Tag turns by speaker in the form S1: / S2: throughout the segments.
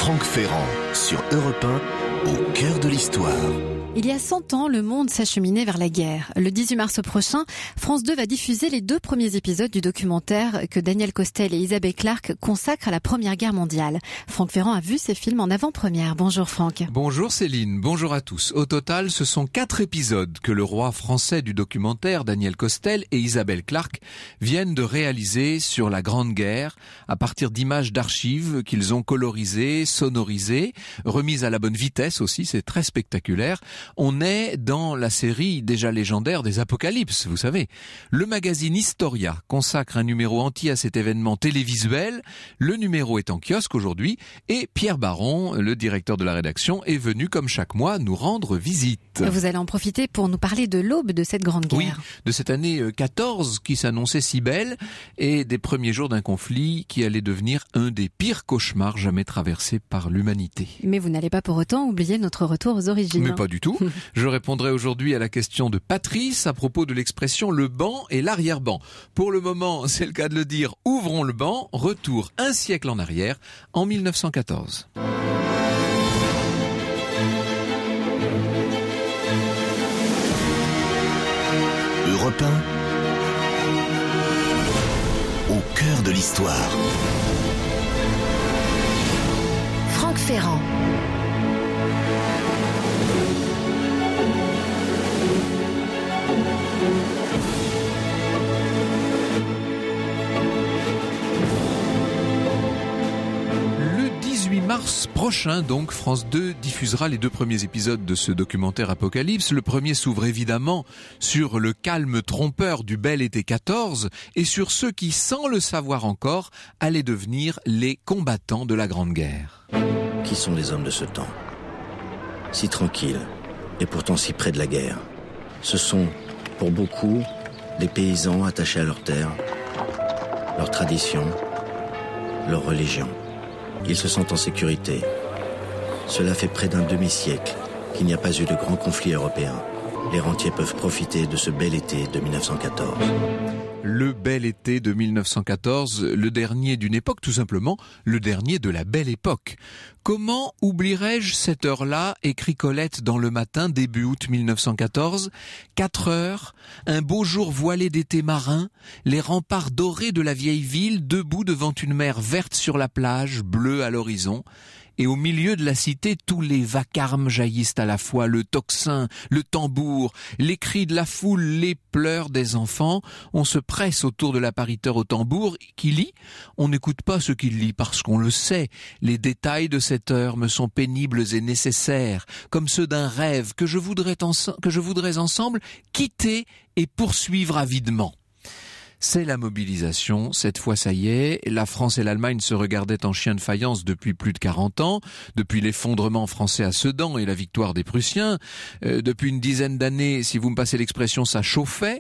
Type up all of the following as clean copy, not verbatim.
S1: Franck Ferrand sur Europe 1, au cœur de l'histoire.
S2: Il y a 100 ans, le monde s'acheminait vers la guerre. Le 18 mars prochain, France 2 va diffuser les 2 premiers épisodes du documentaire que Daniel Costel et Isabelle Clarke consacrent à la Première Guerre mondiale. Franck Ferrand a vu ces films en avant-première. Bonjour Franck.
S3: Bonjour Céline, bonjour à tous. Au total, ce sont 4 épisodes que le roi français du documentaire, Daniel Costel et Isabelle Clarke, viennent de réaliser sur la Grande Guerre à partir d'images d'archives qu'ils ont colorisées, sonorisées, remises à la bonne vitesse aussi, c'est très spectaculaire. On est dans la série déjà légendaire des Apocalypses, vous savez. Le magazine Historia consacre un numéro entier à cet événement télévisuel. Le numéro est en kiosque aujourd'hui et Pierre Baron, le directeur de la rédaction, est venu comme chaque mois nous rendre visite.
S2: Vous allez en profiter pour nous parler de l'aube de cette Grande Guerre.
S3: Oui, de cette année 14 qui s'annonçait si belle et des premiers jours d'un conflit qui allait devenir un des pires cauchemars jamais traversés par l'humanité.
S2: Mais vous n'allez pas pour autant oublier notre retour aux origines.
S3: Mais pas du tout. Je répondrai aujourd'hui à la question de Patrice à propos de l'expression le banc et l'arrière-banc. Pour le moment, c'est le cas de le dire, ouvrons le banc, retour un siècle en arrière, en 1914.
S1: Europe 1, au cœur de l'histoire.
S2: Franck Ferrand.
S3: Mars prochain, donc, France 2 diffusera les 2 premiers épisodes de ce documentaire Apocalypse. Le premier s'ouvre évidemment sur le calme trompeur du bel été 14 et sur ceux qui, sans le savoir encore, allaient devenir les combattants de la Grande Guerre.
S4: Qui sont les hommes de ce temps? Si tranquilles et pourtant si près de la guerre. Ce sont, pour beaucoup, des paysans attachés à leurs terres, leurs traditions, leur religion. Ils se sentent en sécurité. Cela fait près d'un demi-siècle qu'il n'y a pas eu de grand conflit européen. Les rentiers peuvent profiter de ce bel été de 1914.
S3: Le bel été de 1914, le dernier d'une époque, tout simplement, le dernier de la belle époque. Comment oublierais-je cette heure-là, écrit Colette dans Le Matin, début août 1914, 4 heures, un beau jour voilé d'été marin, les remparts dorés de la vieille ville, debout devant une mer verte sur la plage, bleue à l'horizon. Et au milieu de la cité, tous les vacarmes jaillissent à la fois, le tocsin, le tambour, les cris de la foule, les pleurs des enfants. On se presse autour de l'appariteur au tambour qui lit. On n'écoute pas ce qu'il lit parce qu'on le sait. Les détails de cette heure me sont pénibles et nécessaires, comme ceux d'un rêve que je voudrais ensemble quitter et poursuivre avidement. C'est la mobilisation, cette fois ça y est, la France et l'Allemagne se regardaient en chien de faïence depuis plus de 40 ans, depuis l'effondrement français à Sedan et la victoire des Prussiens, depuis une dizaine d'années, si vous me passez l'expression, ça chauffait,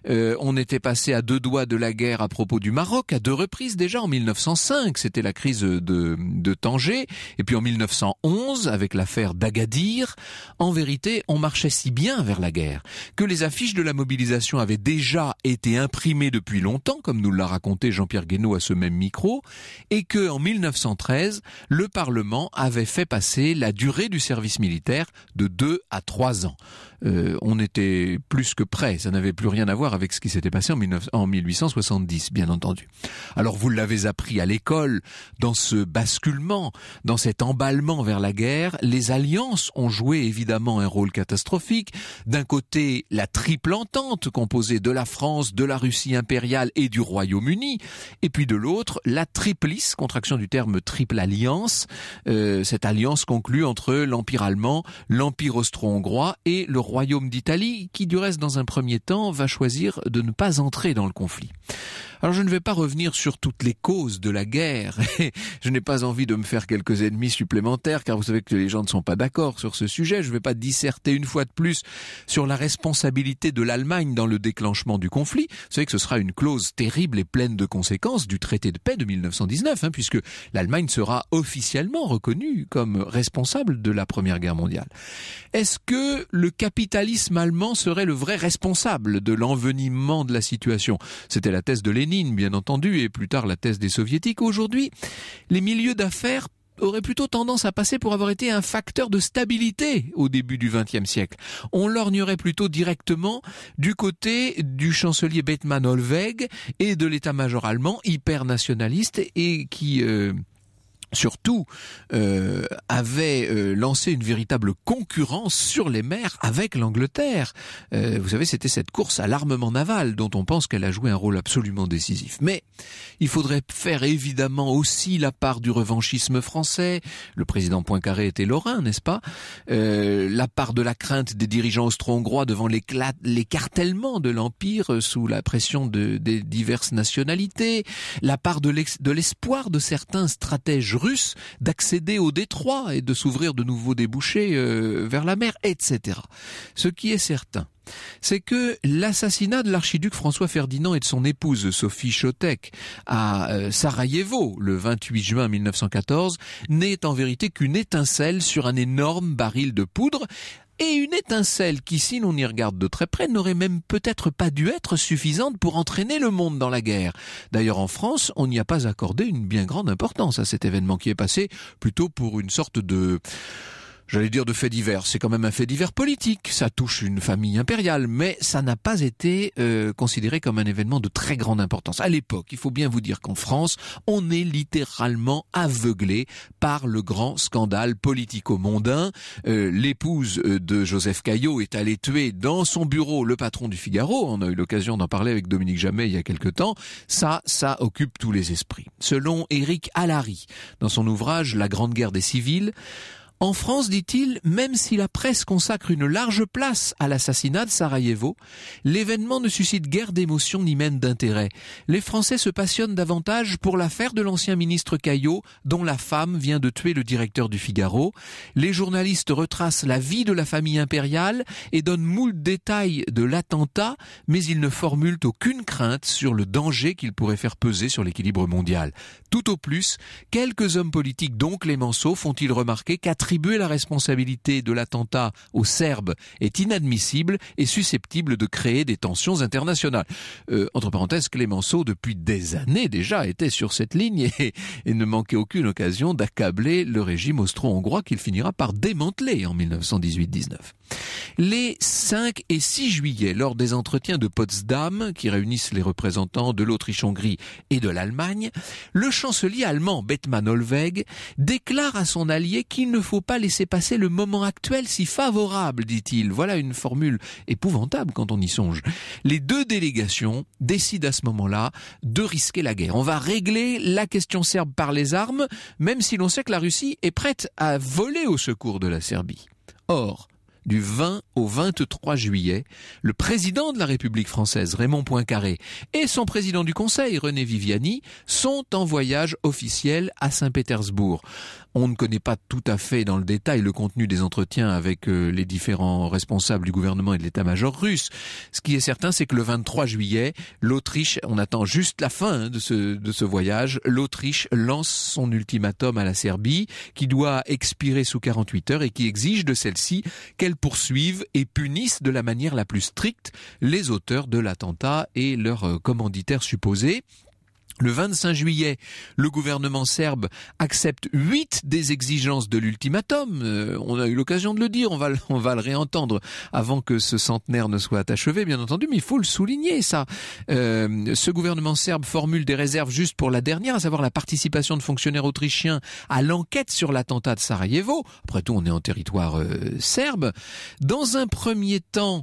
S3: on était passé à 2 doigts de la guerre à propos du Maroc, à 2 reprises déjà, en 1905, c'était la crise de Tanger, et puis en 1911, avec l'affaire d'Agadir. En vérité, on marchait si bien vers la guerre, que les affiches de la mobilisation avaient déjà été imprimées depuis longtemps, comme nous l'a raconté Jean-Pierre Guénaud à ce même micro, et que en 1913, le Parlement avait fait passer la durée du service militaire de 2 à 3 ans. On était plus que près, ça n'avait plus rien à voir avec ce qui s'était passé en 1870, bien entendu. Alors vous l'avez appris à l'école, dans ce basculement, dans cet emballement vers la guerre, les alliances ont joué évidemment un rôle catastrophique. D'un côté, la triple entente composée de la France, de la Russie impériale et du Royaume-Uni, et puis de l'autre, la triplice, contraction du terme triple alliance, cette alliance conclue entre l'Empire allemand, l'Empire austro-hongrois et le Royaume d'Italie, qui du reste dans un premier temps va choisir de ne pas entrer dans le conflit. Alors je ne vais pas revenir sur toutes les causes de la guerre, je n'ai pas envie de me faire quelques ennemis supplémentaires, car vous savez que les gens ne sont pas d'accord sur ce sujet. Je ne vais pas disserter une fois de plus sur la responsabilité de l'Allemagne dans le déclenchement du conflit. Vous savez que ce sera une clause terrible et pleine de conséquences du traité de paix de 1919, puisque l'Allemagne sera officiellement reconnue comme responsable de la Première Guerre mondiale. Est-ce que le capitalisme allemand serait le vrai responsable de l'envenimement de la situation? C'était la thèse de Lénine, bien entendu, et plus tard la thèse des soviétiques. Aujourd'hui, les milieux d'affaires aurait plutôt tendance à passer pour avoir été un facteur de stabilité au début du XXe siècle. On lorgnerait plutôt directement du côté du chancelier Bethmann Hollweg et de l'état-major allemand hyper nationaliste et qui surtout avait lancé une véritable concurrence sur les mers avec l'Angleterre. Vous savez, c'était cette course à l'armement naval dont on pense qu'elle a joué un rôle absolument décisif. Mais il faudrait faire évidemment aussi la part du revanchisme français. Le président Poincaré était lorrain, n'est-ce pas ? La part de la crainte des dirigeants austro-hongrois devant l'écartèlement de l'Empire sous la pression des diverses nationalités. La part de l'espoir de certains stratèges russes d'accéder au détroit et de s'ouvrir de nouveaux débouchés vers la mer, etc. Ce qui est certain, c'est que l'assassinat de l'archiduc François Ferdinand et de son épouse Sophie Chotek à Sarajevo le 28 juin 1914 n'est en vérité qu'une étincelle sur un énorme baril de poudre. Et une étincelle qui, si l'on y regarde de très près, n'aurait même peut-être pas dû être suffisante pour entraîner le monde dans la guerre. D'ailleurs, en France, on n'y a pas accordé une bien grande importance à cet événement qui est passé plutôt pour une sorte de... J'allais dire de fait divers, c'est quand même un fait divers politique, ça touche une famille impériale, mais ça n'a pas été considéré comme un événement de très grande importance. À l'époque, il faut bien vous dire qu'en France, on est littéralement aveuglé par le grand scandale politico-mondain. L'épouse de Joseph Caillaux est allée tuer dans son bureau le patron du Figaro, on a eu l'occasion d'en parler avec Dominique Jamais il y a quelque temps, ça occupe tous les esprits. Selon Éric Allary, dans son ouvrage « La Grande Guerre des Civils », en France, dit-il, même si la presse consacre une large place à l'assassinat de Sarajevo, l'événement ne suscite guère d'émotion ni même d'intérêt. Les Français se passionnent davantage pour l'affaire de l'ancien ministre Caillaux, dont la femme vient de tuer le directeur du Figaro. Les journalistes retracent la vie de la famille impériale et donnent moult détails de l'attentat, mais ils ne formulent aucune crainte sur le danger qu'il pourrait faire peser sur l'équilibre mondial. Tout au plus, quelques hommes politiques, dont Clémenceau, font-ils remarquer qu'attribuer la responsabilité de l'attentat aux Serbes est inadmissible et susceptible de créer des tensions internationales. Entre parenthèses, Clémenceau, depuis des années déjà, était sur cette ligne et ne manquait aucune occasion d'accabler le régime austro-hongrois qu'il finira par démanteler en 1918-19. Les 5 et 6 juillet, lors des entretiens de Potsdam, qui réunissent les représentants de l'Autriche-Hongrie et de l'Allemagne, le chancelier allemand Bethmann Hollweg déclare à son allié qu'il ne faut pas laisser passer le moment actuel si favorable, dit-il. Voilà une formule épouvantable quand on y songe. Les deux délégations décident à ce moment-là de risquer la guerre. On va régler la question serbe par les armes, même si l'on sait que la Russie est prête à voler au secours de la Serbie. Or, du 20 au 23 juillet, le président de la République française, Raymond Poincaré, et son président du Conseil, René Viviani, sont en voyage officiel à Saint-Pétersbourg. On ne connaît pas tout à fait dans le détail le contenu des entretiens avec les différents responsables du gouvernement et de l'état-major russe. Ce qui est certain, c'est que le 23 juillet, l'Autriche, on attend juste la fin de ce voyage, l'Autriche lance son ultimatum à la Serbie, qui doit expirer sous 48 heures et qui exige de celle-ci qu'elle poursuive et punisse de la manière la plus stricte les auteurs de l'attentat et leurs commanditaires supposés. Le 25 juillet, le gouvernement serbe accepte 8 des exigences de l'ultimatum. On a eu l'occasion de le dire, on va le réentendre avant que ce centenaire ne soit achevé, bien entendu, mais il faut le souligner, ça. Ce gouvernement serbe formule des réserves juste pour la dernière, à savoir la participation de fonctionnaires autrichiens à l'enquête sur l'attentat de Sarajevo. Après tout, on est en territoire serbe. Dans un premier temps,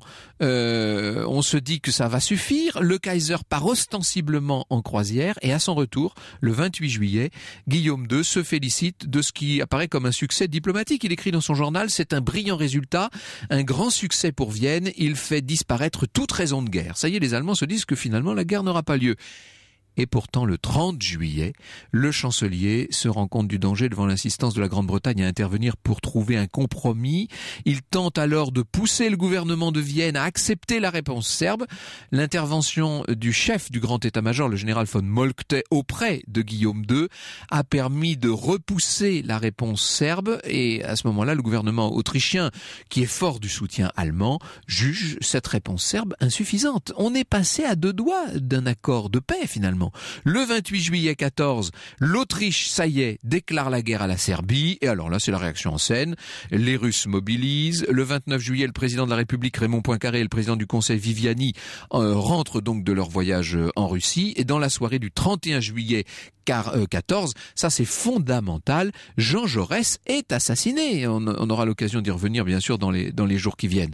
S3: on se dit que ça va suffire. Le Kaiser part ostensiblement en croisière et à son retour, le 28 juillet, Guillaume II se félicite de ce qui apparaît comme un succès diplomatique. Il écrit dans son journal « C'est un brillant résultat, un grand succès pour Vienne, il fait disparaître toute raison de guerre ». Ça y est, les Allemands se disent que finalement la guerre n'aura pas lieu. Et pourtant, le 30 juillet, le chancelier se rend compte du danger devant l'insistance de la Grande-Bretagne à intervenir pour trouver un compromis. Il tente alors de pousser le gouvernement de Vienne à accepter la réponse serbe. L'intervention du chef du grand état-major, le général von Moltke, auprès de Guillaume II, a permis de repousser la réponse serbe. Et à ce moment-là, le gouvernement autrichien, qui est fort du soutien allemand, juge cette réponse serbe insuffisante. On est passé à 2 doigts d'un accord de paix, finalement. également. Le 28 juillet 14, l'Autriche, ça y est, déclare la guerre à la Serbie. Et alors là, c'est la réaction en scène. Les Russes mobilisent. Le 29 juillet, le président de la République, Raymond Poincaré, et le président du Conseil, Viviani, rentrent donc de leur voyage en Russie. Et dans la soirée du 31 juillet 14, ça c'est fondamental, Jean Jaurès est assassiné. On aura l'occasion d'y revenir bien sûr dans les jours qui viennent.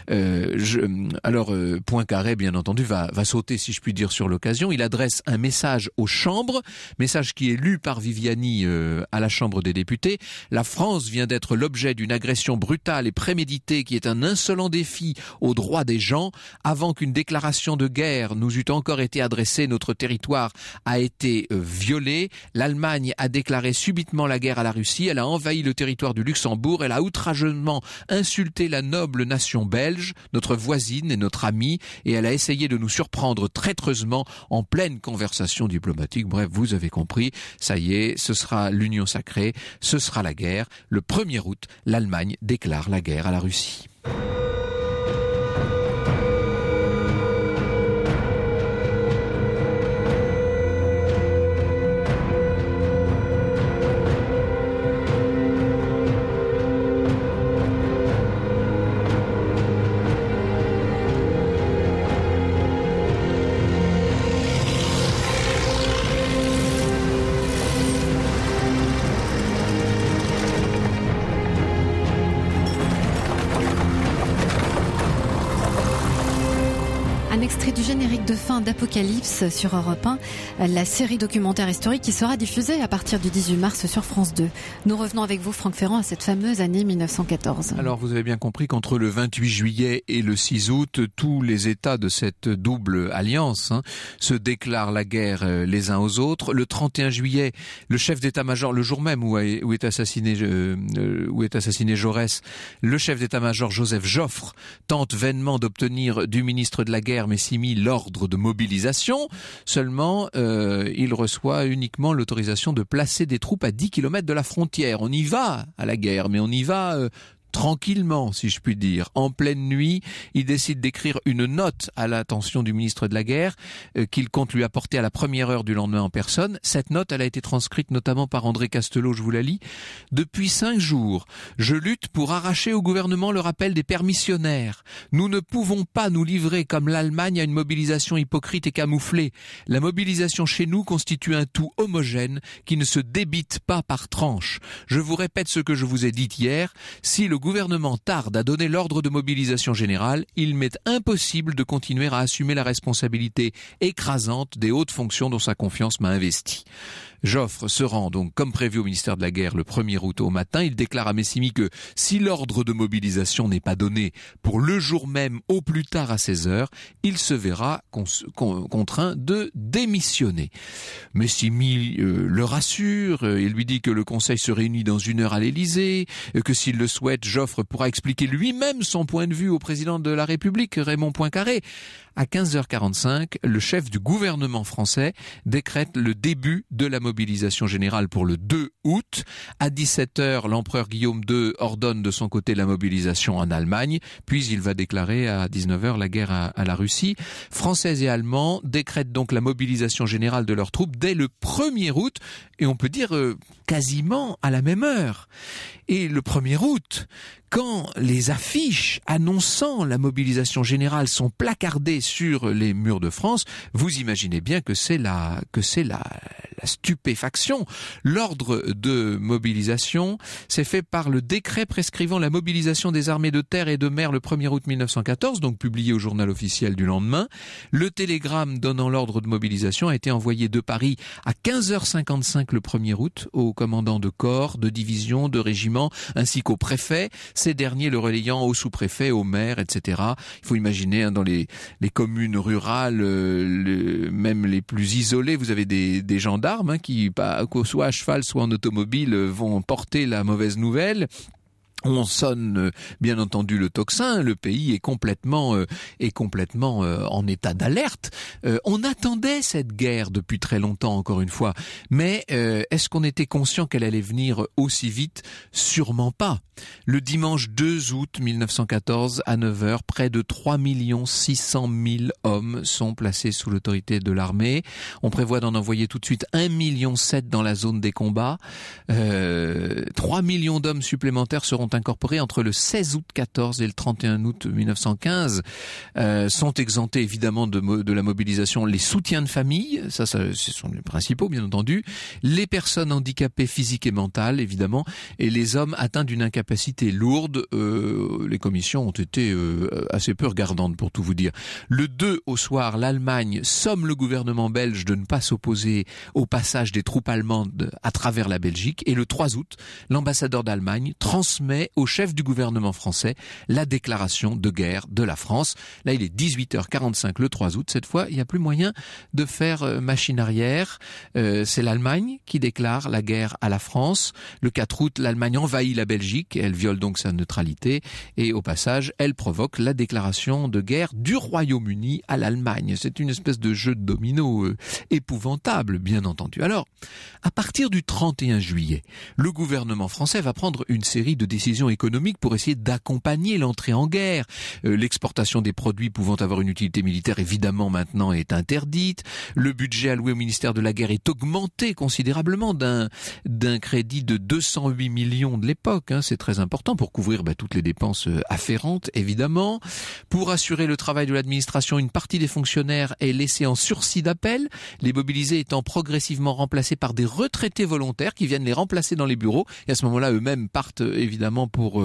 S3: Poincaré bien entendu va sauter, si je puis dire, sur l'occasion. Il adresse un message aux chambres, message qui est lu par Viviani à la Chambre des députés. La France vient d'être l'objet d'une agression brutale et préméditée qui est un insolent défi aux droits des gens. Avant qu'une déclaration de guerre nous eût encore été adressée, notre territoire a été violé. L'Allemagne a déclaré subitement la guerre à la Russie. Elle a envahi le territoire du Luxembourg. Elle a outrageusement insulté la noble nation belge, notre voisine et notre amie, et elle a essayé de nous surprendre traîtreusement en pleine conversation diplomatique. Bref, vous avez compris, ça y est, ce sera l'union sacrée, ce sera la guerre. Le 1er août, l'Allemagne déclare la guerre à la Russie.
S2: Un extrait du générique de fin d'Apocalypse sur Europe 1, la série documentaire historique qui sera diffusée à partir du 18 mars sur France 2. Nous revenons avec vous, Franck Ferrand, à cette fameuse année 1914.
S3: Alors, vous avez bien compris qu'entre le 28 juillet et le 6 août, tous les États de cette double alliance se déclarent la guerre les uns aux autres. Le 31 juillet, le chef d'état-major, le jour même où est assassiné Jaurès, le chef d'état-major Joseph Joffre tente vainement d'obtenir du ministre de la Guerre, Messimy, l'ordre de mobilisation. Seulement, il reçoit uniquement l'autorisation de placer des troupes à 10 km de la frontière. On y va à la guerre, mais on y va tranquillement, si je puis dire. En pleine nuit, il décide d'écrire une note à l'attention du ministre de la Guerre qu'il compte lui apporter à la première heure du lendemain en personne. Cette note, elle a été transcrite notamment par André Castelot, je vous la lis. « Depuis 5 jours, je lutte pour arracher au gouvernement le rappel des permissionnaires. Nous ne pouvons pas nous livrer comme l'Allemagne à une mobilisation hypocrite et camouflée. La mobilisation chez nous constitue un tout homogène qui ne se débite pas par tranche. Je vous répète ce que je vous ai dit hier. Si le gouvernement tarde à donner l'ordre de mobilisation générale, il m'est impossible de continuer à assumer la responsabilité écrasante des hautes fonctions dont sa confiance m'a investi. » Joffre se rend donc comme prévu au ministère de la Guerre le 1er août au matin. Il déclare à Messimy que si l'ordre de mobilisation n'est pas donné pour le jour même au plus tard à 16h, il se verra contraint de démissionner. Messimy le rassure, il lui dit que le Conseil se réunit dans 1 heure à l'Élysée, que s'il le souhaite, Joffre pourra expliquer lui-même son point de vue au président de la République, Raymond Poincaré. À 15h45, le chef du gouvernement français décrète le début de la mobilisation générale pour le 2 août. À 17h, l'empereur Guillaume II ordonne de son côté la mobilisation en Allemagne, puis il va déclarer à 19h la guerre à la Russie. Français et Allemands décrètent donc la mobilisation générale de leurs troupes dès le 1er août, et on peut dire quasiment à la même heure. Et le 1er août, quand les affiches annonçant la mobilisation générale sont placardées sur les murs de France, vous imaginez bien que c'est la stupéfaction. L'ordre de mobilisation s'est fait par le décret prescrivant la mobilisation des armées de terre et de mer le 1er août 1914, donc publié au journal officiel du lendemain. Le télégramme donnant l'ordre de mobilisation a été envoyé de Paris à 15h55 le 1er août aux commandants de corps, de division, de régiment, ainsi qu'aux préfets, ces derniers le relayant aux sous-préfets, aux maires, etc. Il faut imaginer dans les communes rurales, même les plus isolées, vous avez des gendarmes qui, soit à cheval, soit en automobile, vont porter la mauvaise nouvelle. On sonne bien entendu le tocsin, le pays est complètement en état d'alerte. On attendait cette guerre depuis très longtemps, encore une fois, mais est-ce qu'on était conscient qu'elle allait venir aussi vite? Sûrement pas. Le dimanche 2 août 1914 à 9h, près de 3 600 000 hommes sont placés sous l'autorité de l'armée. On prévoit d'en envoyer tout de suite 1,7 million dans la zone des combats. 3 millions d'hommes supplémentaires seront incorporés entre le 16 août 14 et le 31 août 1915. Sont exemptés évidemment de la mobilisation les soutiens de famille, ça ce sont les principaux bien entendu, les personnes handicapées physiques et mentales évidemment, et les hommes atteints d'une incapacité lourde. Les commissions ont été assez peu regardantes pour tout vous dire. Le 2 au soir, l'Allemagne somme le gouvernement belge de ne pas s'opposer au passage des troupes allemandes à travers la Belgique, et le 3 août, l'ambassadeur d'Allemagne transmet au chef du gouvernement français la déclaration de guerre de la France. Là, il est 18h45 le 3 août. Cette fois, il n'y a plus moyen de faire machine arrière. C'est l'Allemagne qui déclare la guerre à la France. Le 4 août, l'Allemagne envahit la Belgique. Elle viole donc sa neutralité. Et au passage, elle provoque la déclaration de guerre du Royaume-Uni à l'Allemagne. C'est une espèce de jeu de domino épouvantable, bien entendu. Alors, à partir du 31 juillet, le gouvernement français va prendre une série de décisions économiques pour essayer d'accompagner l'entrée en guerre. L'exportation des produits pouvant avoir une utilité militaire, évidemment, maintenant est interdite. Le budget alloué au ministère de la Guerre est augmenté considérablement d'un crédit de 208 millions de l'époque. C'est très important pour couvrir toutes les dépenses afférentes, évidemment. Pour assurer le travail de l'administration, une partie des fonctionnaires est laissée en sursis d'appel, les mobilisés étant progressivement remplacés par des retraités volontaires qui viennent les remplacer dans les bureaux. Et à ce moment-là, eux-mêmes partent évidemment pour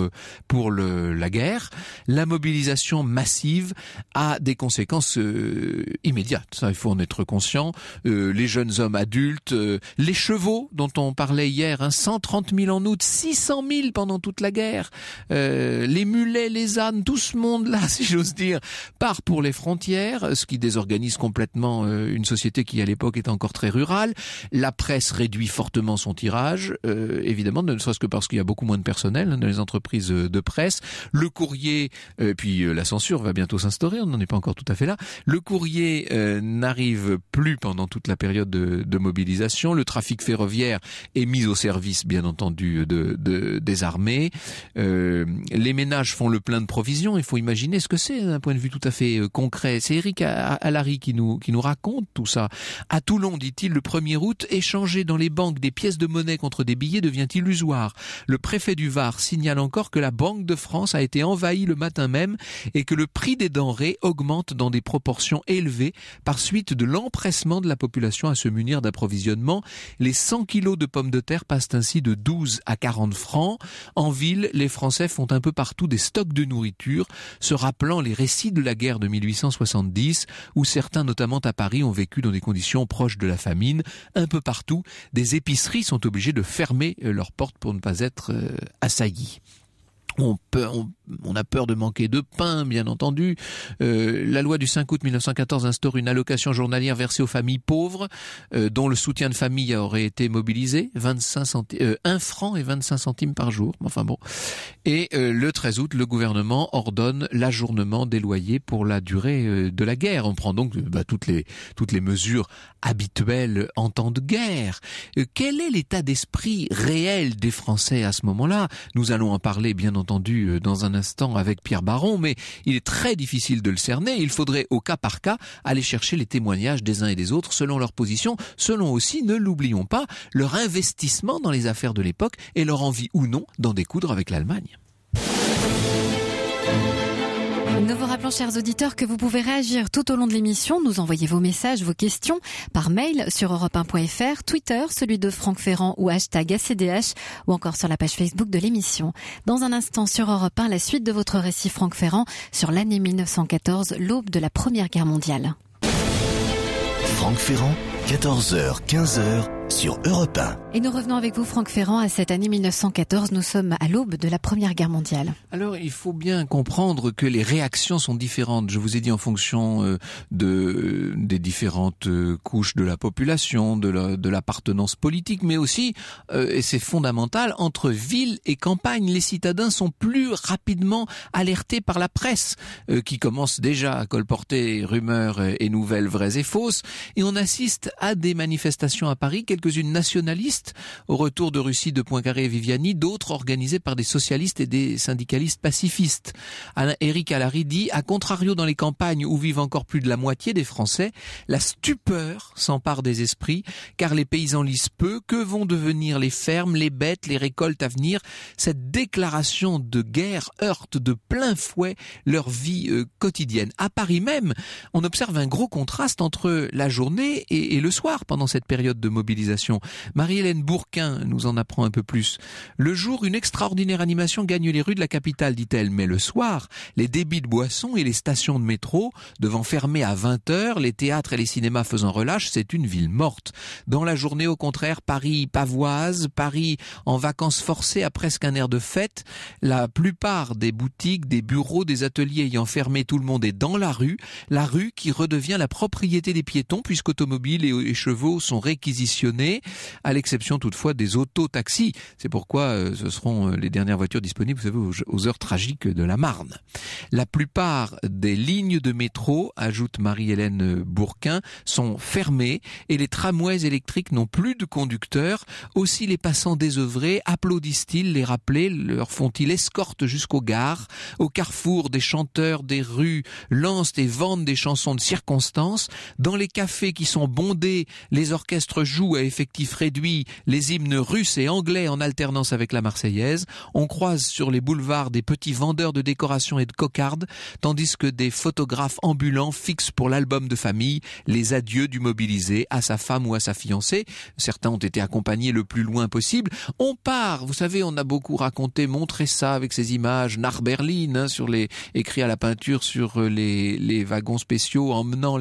S3: la guerre. La mobilisation massive a des conséquences immédiates. Ça, il faut en être conscient. Les jeunes hommes adultes, les chevaux dont on parlait hier, 130 000 en août, 600 000 pendant toute la guerre. Les mulets, les ânes, tout ce monde-là, si j'ose dire, part pour les frontières, ce qui désorganise complètement une société qui à l'époque était encore très rurale. La presse réduit fortement son tirage, évidemment, ne serait-ce que parce qu'il y a beaucoup moins de personnel dans les entreprises de presse. Le courrier, puis la censure va bientôt s'instaurer, on n'en est pas encore tout à fait là. Le courrier n'arrive plus pendant toute la période de mobilisation. Le trafic ferroviaire est mis au service, bien entendu, des armées. Les ménages font le plein de provisions. Il faut imaginer ce que c'est d'un point de vue tout à fait concret. C'est Eric Allary qui nous raconte tout ça. À Toulon, dit-il, le 1er août, échanger dans les banques des pièces de monnaie contre des billets devient illusoire. Le préfet du Var signale encore que la Banque de France a été envahie le matin même et que le prix des denrées augmente dans des proportions élevées par suite de l'empressement de la population à se munir d'approvisionnement. Les 100 kilos de pommes de terre passent ainsi de 12 à 40 francs. En ville, les Français font un peu partout des stocks de nourriture, se rappelant les récits de la guerre de 1870, où certains, notamment à Paris, ont vécu dans des conditions proches de la famine. Un peu partout, des épiceries sont obligées de fermer leurs portes pour ne pas être assaillies. On a peur de manquer de pain, bien entendu. La loi du 5 août 1914 instaure une allocation journalière versée aux familles pauvres, dont le soutien de famille aurait été mobilisé, 1 franc et 25 centimes par jour. Enfin bon. Et le 13 août, le gouvernement ordonne l'ajournement des loyers pour la durée de la guerre. On prend donc toutes les mesures habituelles en temps de guerre. Quel est l'état d'esprit réel des Français à ce moment-là? Nous allons en parler, bien entendu, dans un instant avec Pierre Baron, mais il est très difficile de le cerner. Il faudrait au cas par cas aller chercher les témoignages des uns et des autres selon leur position, selon aussi, ne l'oublions pas, leur investissement dans les affaires de l'époque et leur envie ou non d'en découdre avec l'Allemagne.
S2: Nous vous rappelons, chers auditeurs, que vous pouvez réagir tout au long de l'émission, nous envoyer vos messages, vos questions par mail sur europe1.fr, Twitter, celui de Franck Ferrand ou #ACDH, ou encore sur la page Facebook de l'émission. Dans un instant sur Europe 1, la suite de votre récit, Franck Ferrand, sur l'année 1914, l'aube de la Première Guerre mondiale.
S1: Franck Ferrand, 14h, 15h, sur Europe 1.
S2: Et nous revenons avec vous, Franck Ferrand, à cette année 1914. Nous sommes à l'aube de la Première Guerre mondiale.
S3: Alors, il faut bien comprendre que les réactions sont différentes. Je vous ai dit en fonction des différentes couches de la population, de l'appartenance politique, mais aussi, et c'est fondamental, entre ville et campagne. Les citadins sont plus rapidement alertés par la presse, qui commence déjà à colporter rumeurs et nouvelles vraies et fausses. Et on assiste à des manifestations à Paris, quelques-unes nationalistes au retour de Russie de Poincaré et Viviani, d'autres organisées par des socialistes et des syndicalistes pacifistes. Éric Alary dit, à contrario dans les campagnes où vivent encore plus de la moitié des Français, la stupeur s'empare des esprits, car les paysans lisent peu. Que vont devenir les fermes, les bêtes, les récoltes à venir? Cette déclaration de guerre heurte de plein fouet leur vie quotidienne. À Paris même, on observe un gros contraste entre la journée et le soir pendant cette période de mobilisation. Marie-Hélène Bourquin nous en apprend un peu plus. Le jour, une extraordinaire animation gagne les rues de la capitale, dit-elle, mais le soir, les débits de boissons et les stations de métro devant fermer à 20h, les théâtres et les cinémas faisant relâche, c'est une ville morte. Dans la journée, au contraire, Paris pavoise, Paris en vacances forcées a presque un air de fête. La plupart des boutiques, des bureaux, des ateliers ayant fermé, tout le monde est dans la rue qui redevient la propriété des piétons puisqu'automobiles et chevaux sont réquisitionnés, à l'exception toutefois des autotaxis. C'est pourquoi ce seront les dernières voitures disponibles, vous savez, aux heures tragiques de la Marne. La plupart des lignes de métro, ajoute Marie-Hélène Bourquin, sont fermées et les tramways électriques n'ont plus de conducteurs. Aussi les passants désœuvrés applaudissent-ils les rappelés, leur font-ils escorte jusqu'aux gares. Au carrefour, des chanteurs des rues lancent et vendent des chansons de circonstance. Dans les cafés qui sont bondés, les orchestres jouent à effectif réduit les hymnes russes et anglais en alternance avec la Marseillaise. On croise sur les boulevards des petits vendeurs de décorations et de cocardes, tandis que des photographes ambulants fixent pour l'album de famille les adieux du mobilisé à sa femme ou à sa fiancée. Certains ont été accompagnés le plus loin possible. On part, vous savez, on a beaucoup raconté, montré ça avec ces images, nach Berlin, écrit à la peinture sur les wagons spéciaux emmenant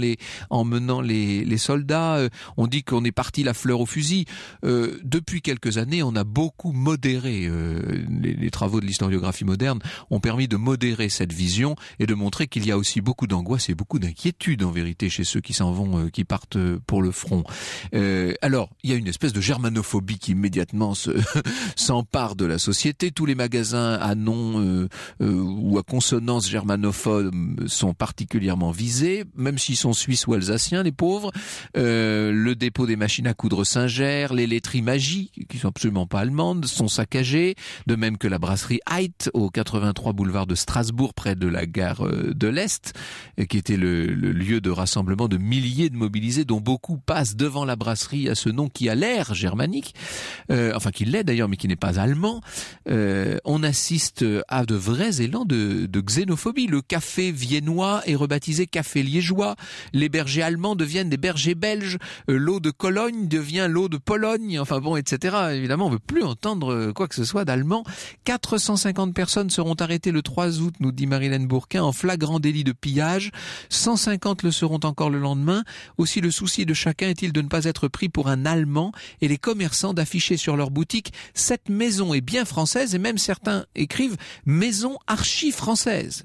S3: les soldats. On dit qu'on est parti la fleur au fusil. Depuis quelques années, on a beaucoup modéré. Les travaux de l'historiographie moderne ont permis de modérer cette vision et de montrer qu'il y a aussi beaucoup d'angoisse et beaucoup d'inquiétude en vérité chez ceux qui s'en vont, qui partent pour le front. Alors, il y a une espèce de germanophobie qui immédiatement s'empare de la société. Tous les magasins à nom ou à consonance germanophobe sont particulièrement visés, même s'ils sont suisses ou alsaciens, les pauvres. Le dépôt des machines à coudre Singer, les laiteries Magie, qui sont absolument pas allemandes, sont saccagées, de même que la brasserie Heit au 83 boulevard de Strasbourg, près de la gare de l'Est, qui était le lieu de rassemblement de milliers de mobilisés, dont beaucoup passent devant la brasserie à ce nom qui a l'air germanique, enfin qui l'est d'ailleurs, mais qui n'est pas allemand. On assiste à de vrais élans de xénophobie. Le café viennois est rebaptisé café liégeois, les bergers allemands deviennent des bergers belges, l'eau de Cologne devient l'eau de Pologne, enfin bon, etc. Évidemment, on ne veut plus entendre quoi que ce soit d'allemand. 450 personnes seront arrêtées le 3 août, nous dit Marie-Hélène Bourquin, en flagrant délit de pillage. 150 le seront encore le lendemain. Aussi, le souci de chacun est-il de ne pas être pris pour un Allemand, et les commerçants d'afficher sur leur boutique « Cette maison est bien française » et même certains écrivent « Maison archi-française ».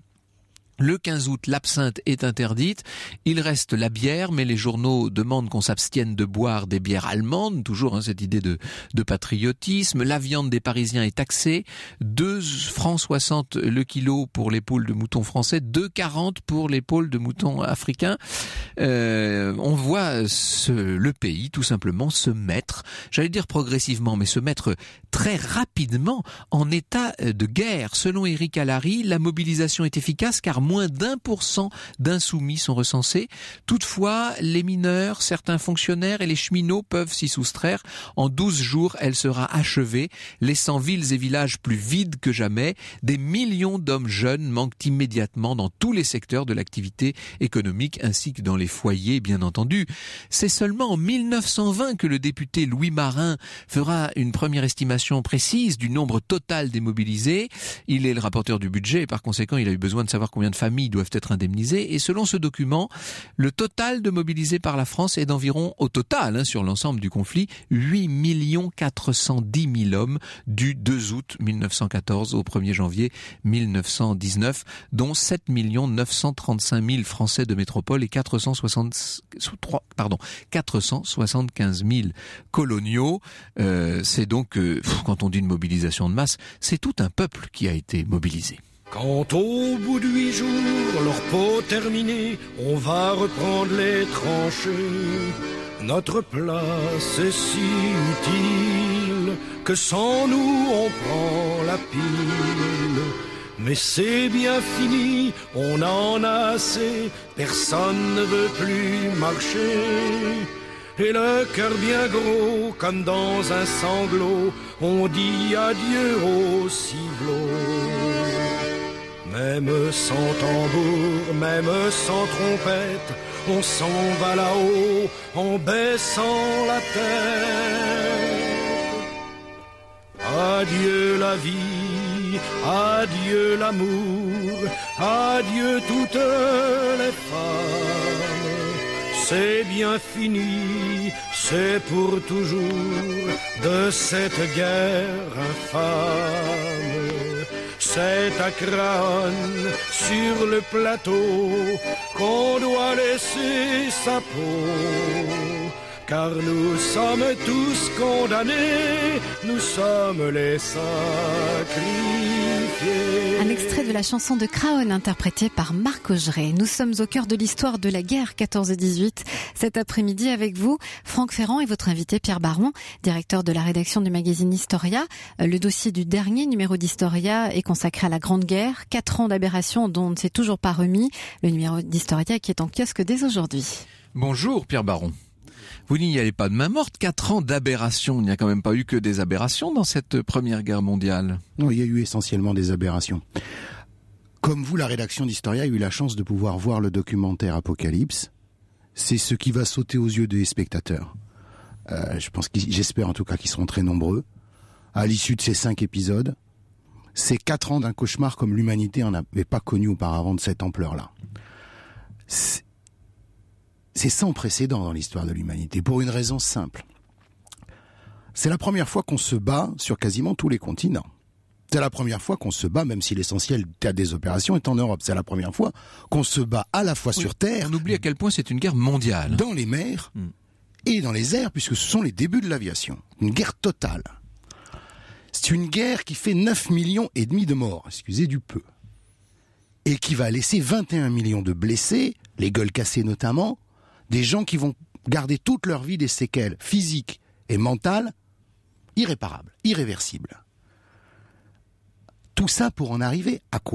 S3: Le 15 août, l'absinthe est interdite. Il reste la bière, mais les journaux demandent qu'on s'abstienne de boire des bières allemandes. Toujours cette idée de patriotisme. La viande des Parisiens est taxée. 2,60 francs le kilo pour les poules de moutons français, 2,40 pour les poules de moutons africains. On voit le pays tout simplement se mettre, j'allais dire progressivement, mais se mettre très rapidement en état de guerre. Selon Éric Alary, la mobilisation est efficace car moins d'1% d'insoumis sont recensés. Toutefois, les mineurs, certains fonctionnaires et les cheminots peuvent s'y soustraire. En 12 jours, elle sera achevée, laissant villes et villages plus vides que jamais. Des millions d'hommes jeunes manquent immédiatement dans tous les secteurs de l'activité économique ainsi que dans les foyers, bien entendu. C'est seulement en 1920 que le député Louis Marin fera une première estimation précise du nombre total des mobilisés. Il est le rapporteur du budget et par conséquent, il a eu besoin de savoir combien de familles doivent être indemnisées. Et selon ce document, le total de mobilisés par la France est d'environ, au total, sur l'ensemble du conflit, 8 410 000 hommes du 2 août 1914 au 1er janvier 1919, dont 7 935 000 Français de métropole et 475 000 coloniaux. C'est donc, quand on dit une mobilisation de masse, c'est tout un peuple qui a été mobilisé.
S5: Quand au bout de 8 jours, leur peau terminée, on va reprendre les tranchées, notre place est si utile que sans nous on prend la pile. Mais c'est bien fini, on en a assez, personne ne veut plus marcher. Et le cœur bien gros, comme dans un sanglot, on dit adieu au ciblot. Même sans tambour, même sans trompette, on s'en va là-haut en baissant la tête. Adieu la vie, adieu l'amour, adieu toutes les femmes. C'est bien fini, c'est pour toujours de cette guerre infâme. C'est à Craonne, sur le plateau, qu'on doit laisser sa peau. Car nous sommes tous condamnés, nous sommes les sacrifiés.
S2: Un extrait de la chanson de Craonne interprétée par Marc Augeret. Nous sommes au cœur de l'histoire de la guerre 14-18. Cet après-midi avec vous, Franck Ferrand et votre invité Pierre Baron, directeur de la rédaction du magazine Historia. Le dossier du dernier numéro d'Historia est consacré à la Grande Guerre. 4 ans d'aberration dont on ne s'est toujours pas remis. Le numéro d'Historia qui est en kiosque dès aujourd'hui.
S3: Bonjour Pierre Baron. Vous n'y allez pas de main morte, 4 ans d'aberration. Il n'y a quand même pas eu que des aberrations dans cette Première Guerre mondiale.
S6: Non, il y a eu essentiellement des aberrations. Comme vous, la rédaction d'Historia a eu la chance de pouvoir voir le documentaire Apocalypse. C'est ce qui va sauter aux yeux des spectateurs. J'espère en tout cas qu'ils seront très nombreux. À l'issue de ces 5 épisodes, c'est 4 ans d'un cauchemar comme l'humanité en avait pas connu auparavant de cette ampleur-là. C'est sans précédent dans l'histoire de l'humanité, pour une raison simple. C'est la première fois qu'on se bat sur quasiment tous les continents. C'est la première fois qu'on se bat, même si l'essentiel des opérations est en Europe. C'est la première fois qu'on se bat à la fois sur terre...
S3: On oublie à quel point c'est une guerre mondiale.
S6: Dans les mers et dans les airs, puisque ce sont les débuts de l'aviation. Une guerre totale. C'est une guerre qui fait 9,5 millions de morts, excusez du peu. Et qui va laisser 21 millions de blessés, les gueules cassées notamment, des gens qui vont garder toute leur vie des séquelles physiques et mentales irréparables, irréversibles. Tout ça pour en arriver à quoi ?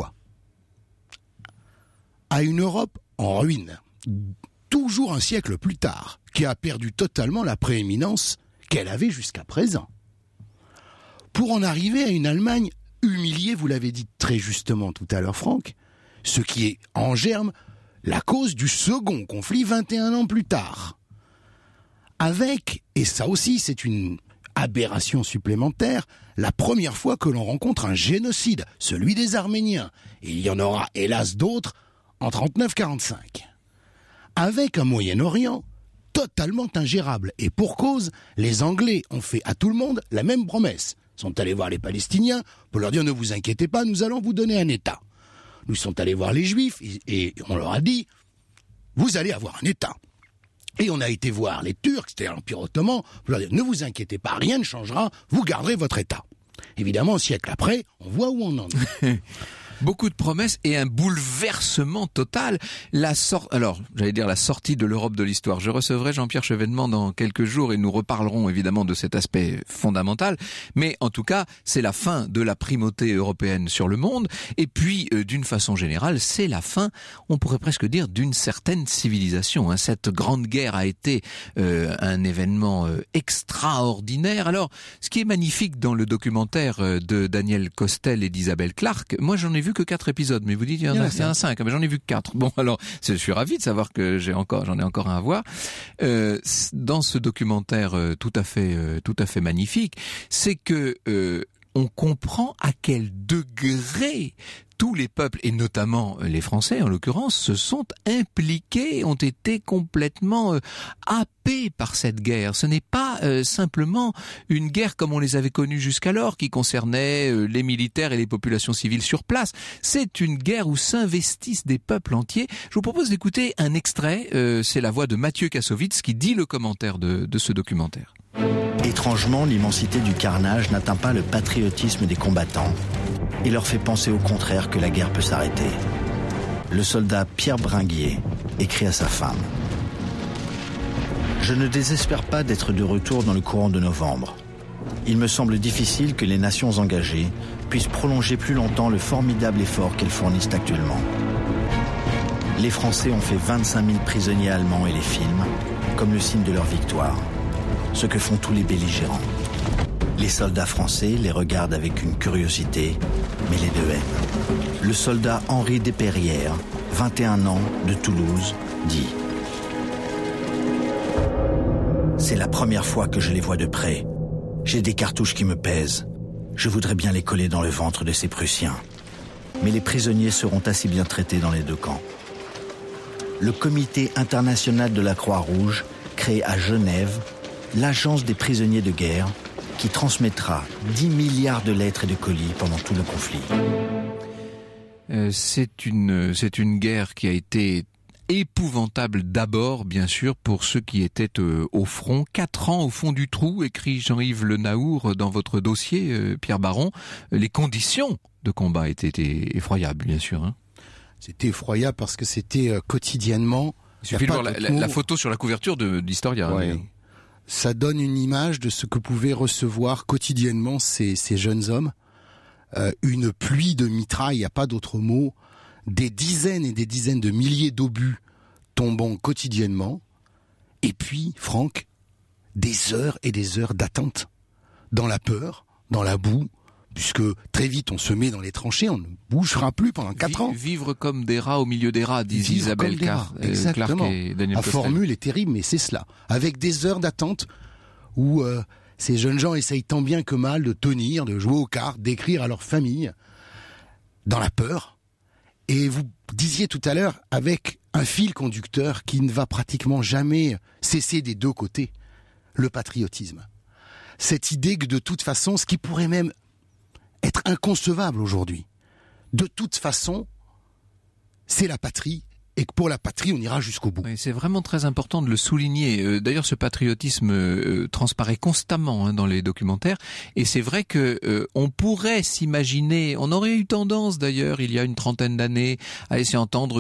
S6: À une Europe en ruine, toujours un siècle plus tard, qui a perdu totalement la prééminence qu'elle avait jusqu'à présent. Pour en arriver à une Allemagne humiliée, vous l'avez dit très justement tout à l'heure Franck, ce qui est en germe la cause du second conflit 21 ans plus tard. Avec, et ça aussi c'est une aberration supplémentaire, la première fois que l'on rencontre un génocide, celui des Arméniens. Et il y en aura hélas d'autres en 39-45. Avec un Moyen-Orient totalement ingérable. Et pour cause, les Anglais ont fait à tout le monde la même promesse. Ils sont allés voir les Palestiniens pour leur dire « Ne vous inquiétez pas, nous allons vous donner un État ». Nous sommes allés voir les Juifs et on leur a dit « Vous allez avoir un État ». Et on a été voir les Turcs, c'était l'Empire ottoman, pour leur dire « Ne vous inquiétez pas, rien ne changera, vous garderez votre État ». Évidemment, un siècle après, on voit où on en est.
S3: Beaucoup de promesses et un bouleversement total. La sortie de l'Europe de l'histoire. Je recevrai Jean-Pierre Chevènement dans quelques jours et nous reparlerons évidemment de cet aspect fondamental. Mais en tout cas, c'est la fin de la primauté européenne sur le monde. Et puis, d'une façon générale, c'est la fin, on pourrait presque dire, d'une certaine civilisation. Cette grande guerre a été un événement extraordinaire. Alors, ce qui est magnifique dans le documentaire de Daniel Costel et d'Isabelle Clarke, moi j'en ai vu que 4 épisodes, mais vous dites il y en a 5, mais j'en ai vu que 4. Bon, alors, je suis ravi de savoir que j'en ai encore un à voir. Dans ce documentaire tout à fait magnifique, c'est que on comprend à quel degré tous les peuples, et notamment les Français en l'occurrence, se sont impliqués, ont été complètement happés par cette guerre. Ce n'est pas simplement une guerre comme on les avait connues jusqu'alors, qui concernait les militaires et les populations civiles sur place. C'est une guerre où s'investissent des peuples entiers. Je vous propose d'écouter un extrait, c'est la voix de Mathieu Kassovitz qui dit le commentaire de ce documentaire.
S4: Étrangement, l'immensité du carnage n'atteint pas le patriotisme des combattants et leur fait penser au contraire que la guerre peut s'arrêter. Le soldat Pierre Bringuier écrit à sa femme : « Je ne désespère pas d'être de retour dans le courant de novembre. Il me semble difficile que les nations engagées puissent prolonger plus longtemps le formidable effort qu'elles fournissent actuellement. Les Français ont fait 25 000 prisonniers allemands et les filment comme le signe de leur victoire, ce que font tous les belligérants. Les soldats français les regardent avec une curiosité, mêlée de haine. Le soldat Henri Despérières, 21 ans, de Toulouse, dit : « C'est la première fois que je les vois de près. J'ai des cartouches qui me pèsent. Je voudrais bien les coller dans le ventre de ces Prussiens. Mais les prisonniers seront assez bien traités dans les deux camps. » Le Comité international de la Croix-Rouge crée à Genève l'Agence des prisonniers de guerre qui transmettra 10 milliards de lettres et de colis pendant tout le conflit.
S3: C'est une guerre qui a été épouvantable d'abord, bien sûr, pour ceux qui étaient au front. 4 ans au fond du trou, écrit Jean-Yves Le Naour dans votre dossier, Pierre Baron. Les conditions de combat étaient effroyables, bien sûr. Hein.
S6: C'était effroyable parce que c'était quotidiennement...
S3: Il suffit de voir la photo sur la couverture d'Historia.
S6: Ouais. Ça donne une image de ce que pouvaient recevoir quotidiennement ces jeunes hommes. Une pluie de mitraille, il n'y a pas d'autre mot. Des dizaines et des dizaines de milliers d'obus tombant quotidiennement. Et puis, Franck, des heures et des heures d'attente. Dans la peur, dans la boue, puisque très vite on se met dans les tranchées, on ne bougera plus pendant 4 ans.
S3: Vivre comme des rats au milieu des rats, disent Isabelle Clark et Daniel Costel.
S6: La formule est terrible, mais c'est cela. Avec des heures d'attente où ces jeunes gens essayent tant bien que mal de tenir, de jouer aux cartes, d'écrire à leur famille, dans la peur. Et vous disiez tout à l'heure, avec un fil conducteur qui ne va pratiquement jamais cesser des deux côtés, le patriotisme. Cette idée que de toute façon, ce qui pourrait même être inconcevable aujourd'hui. De toute façon, c'est la patrie, et que pour la patrie, on ira jusqu'au bout.
S3: Oui, c'est vraiment très important de le souligner. D'ailleurs, ce patriotisme transparaît constamment dans les documentaires, et c'est vrai que on pourrait s'imaginer, on aurait eu tendance d'ailleurs, il y a une trentaine d'années, à laisser entendre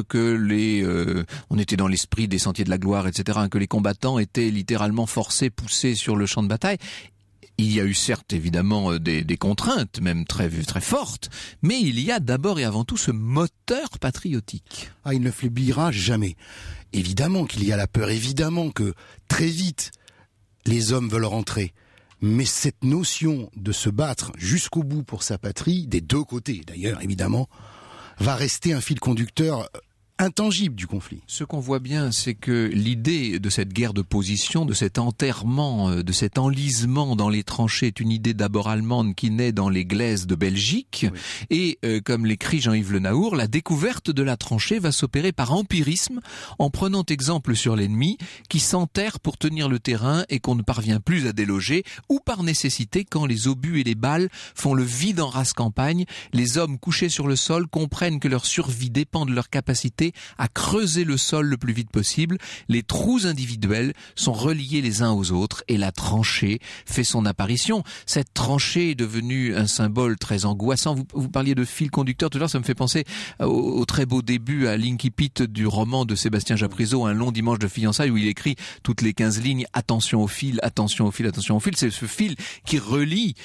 S3: que on était dans l'esprit des Sentiers de la Gloire, etc., que les combattants étaient littéralement forcés, poussés sur le champ de bataille. Il y a eu certes évidemment des contraintes, même très très fortes, mais il y a d'abord et avant tout ce moteur patriotique.
S6: Ah, il ne faiblira jamais. Évidemment qu'il y a la peur, évidemment que très vite les hommes veulent rentrer. Mais cette notion de se battre jusqu'au bout pour sa patrie, des deux côtés d'ailleurs évidemment, va rester un fil conducteur intangible du conflit.
S3: Ce qu'on voit bien, c'est que l'idée de cette guerre de position, de cet enterrement, de cet enlisement dans les tranchées est une idée d'abord allemande qui naît dans les glaises de Belgique. Oui. Et comme l'écrit Jean-Yves Le Naour, la découverte de la tranchée va s'opérer par empirisme, en prenant exemple sur l'ennemi qui s'enterre pour tenir le terrain et qu'on ne parvient plus à déloger, ou par nécessité quand les obus et les balles font le vide en rase campagne, les hommes couchés sur le sol comprennent que leur survie dépend de leur capacité à creuser le sol le plus vite possible. Les trous individuels sont reliés les uns aux autres et la tranchée fait son apparition. Cette tranchée est devenue un symbole très angoissant. Vous parliez de fil conducteur tout à l'heure, ça me fait penser au très beau début, à l'incipit du roman de Sébastien Japrisot, Un long dimanche de fiançailles, où il écrit toutes les 15 lignes, attention au fil, attention au fil, attention au fil. C'est ce fil qui relie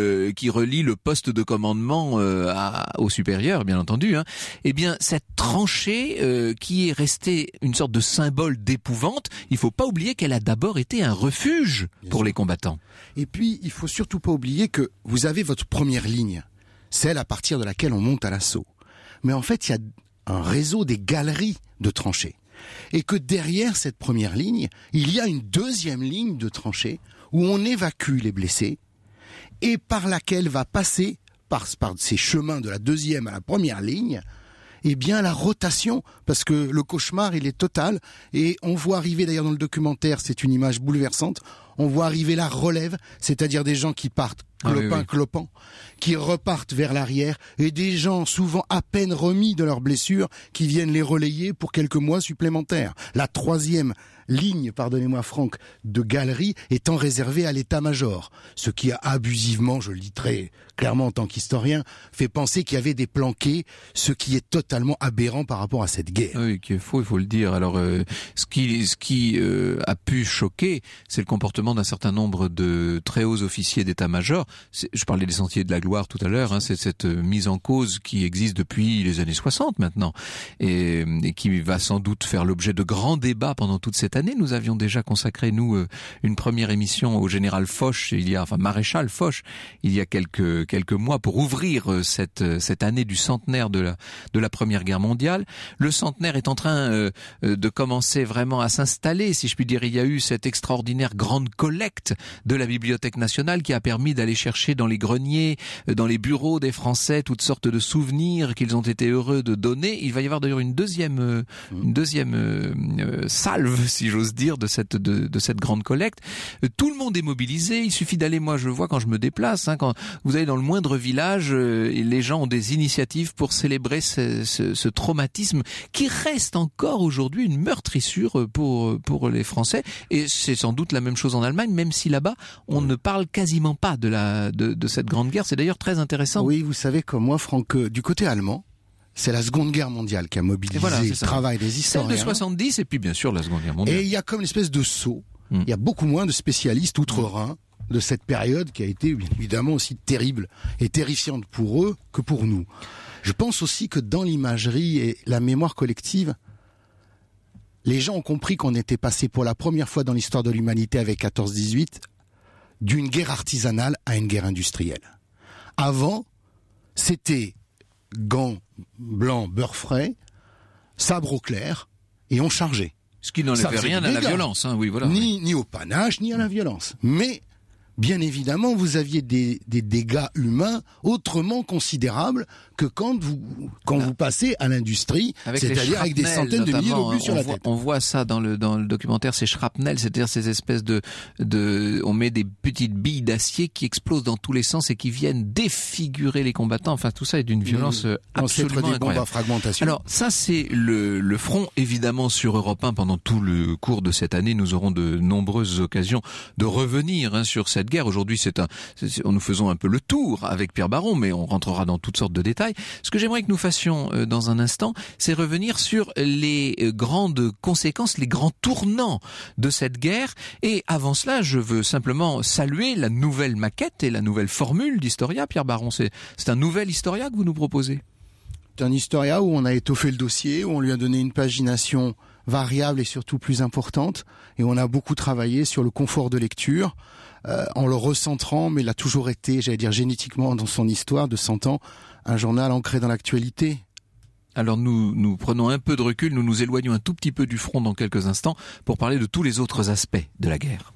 S3: le poste de commandement au supérieur, bien entendu. Eh bien, cette tranchée qui est restée une sorte de symbole d'épouvante, il faut pas oublier qu'elle a d'abord été un refuge pour les combattants.
S6: Et puis, il faut surtout pas oublier que vous avez votre première ligne, celle à partir de laquelle on monte à l'assaut. Mais en fait, il y a un réseau des galeries de tranchées. Et que derrière cette première ligne, il y a une deuxième ligne de tranchées où on évacue les blessés et par laquelle va passer par ces chemins de la deuxième à la première ligne, eh bien la rotation, parce que le cauchemar il est total, et on voit arriver d'ailleurs dans le documentaire, c'est une image bouleversante, on voit arriver la relève, c'est-à-dire des gens qui partent clopant, qui repartent vers l'arrière, et des gens souvent à peine remis de leurs blessures qui viennent les relayer pour quelques mois supplémentaires. La troisième ligne, pardonnez-moi Franck, de galerie étant réservée à l'état-major, ce qui a abusivement, je le dis très clairement en tant qu'historien, fait penser qu'il y avait des planqués, ce qui est totalement aberrant par rapport à cette guerre.
S3: Oui, qui est faux, il faut le dire. Alors, ce qui a pu choquer, c'est le comportement d'un certain nombre de très hauts officiers d'état-major. Je parlais des Sentiers de la Gloire tout à l'heure, c'est cette mise en cause qui existe depuis les années 60 maintenant, et qui va sans doute faire l'objet de grands débats pendant toute cette année. Nous avions déjà consacré, nous, une première émission au général Foch, maréchal Foch, il y a quelques mois, pour ouvrir cette année du centenaire de la Première Guerre mondiale. Le centenaire est en train de commencer vraiment à s'installer, si je puis dire. Il y a eu cette extraordinaire grande collecte de la Bibliothèque nationale qui a permis d'aller chercher dans les greniers, dans les bureaux des Français, toutes sortes de souvenirs qu'ils ont été heureux de donner. Il va y avoir d'ailleurs une deuxième salve, si j'ose dire, de cette grande collecte. Tout le monde est mobilisé. Il suffit d'aller, moi je vois quand je me déplace, quand vous allez dans le moindre village, les gens ont des initiatives pour célébrer ce traumatisme qui reste encore aujourd'hui une meurtrissure pour les Français. Et c'est sans doute la même chose en Allemagne, même si là-bas on ne parle quasiment pas de cette grande guerre. C'est d'ailleurs très intéressant.
S6: Oui, vous savez comme moi, Franck, du côté allemand, c'est la Seconde Guerre mondiale qui a mobilisé le travail des historiens.
S3: Celle de 70 et puis bien sûr la Seconde Guerre mondiale.
S6: Et il y a comme une espèce de saut. Il y a beaucoup moins de spécialistes outre-Rhin de cette période qui a été bien évidemment aussi terrible et terrifiante pour eux que pour nous. Je pense aussi que dans l'imagerie et la mémoire collective, les gens ont compris qu'on était passé pour la première fois dans l'histoire de l'humanité avec 14-18 d'une guerre artisanale à une guerre industrielle. Avant, c'était gants blancs, beurre frais, sabre au clair, et on chargeait.
S3: Ce qui n'enlève rien à la violence, oui, voilà.
S6: Ni au panache, ni à la violence. Mais, bien évidemment, vous aviez des dégâts humains autrement considérables que quand vous passez à l'industrie, c'est-à-dire avec des centaines de milliers d'obus sur la tête.
S3: On voit ça dans le documentaire, ces shrapnels, c'est-à-dire ces espèces on met des petites billes d'acier qui explosent dans tous les sens et qui viennent défigurer les combattants. Enfin, tout ça est d'une violence absolument incroyable.
S6: Bombes à fragmentation.
S3: Alors, ça, c'est le front, évidemment, sur Europe 1. Pendant tout le cours de cette année, nous aurons de nombreuses occasions de revenir sur cette guerre. Aujourd'hui, nous faisons un peu le tour avec Pierre Baron, mais on rentrera dans toutes sortes de détails. Ce que j'aimerais que nous fassions dans un instant, c'est revenir sur les grandes conséquences, les grands tournants de cette guerre. Et avant cela, je veux simplement saluer la nouvelle maquette et la nouvelle formule d'Historia. Pierre Baron, c'est un nouvel Historia que vous nous proposez.
S6: C'est un Historia où on a étoffé le dossier, où on lui a donné une pagination variable et surtout plus importante. Et on a beaucoup travaillé sur le confort de lecture, en le recentrant, mais il a toujours été, j'allais dire génétiquement dans son histoire de 100 ans, un journal ancré dans l'actualité.
S3: Alors nous prenons un peu de recul, nous nous éloignons un tout petit peu du front dans quelques instants pour parler de tous les autres aspects de la guerre.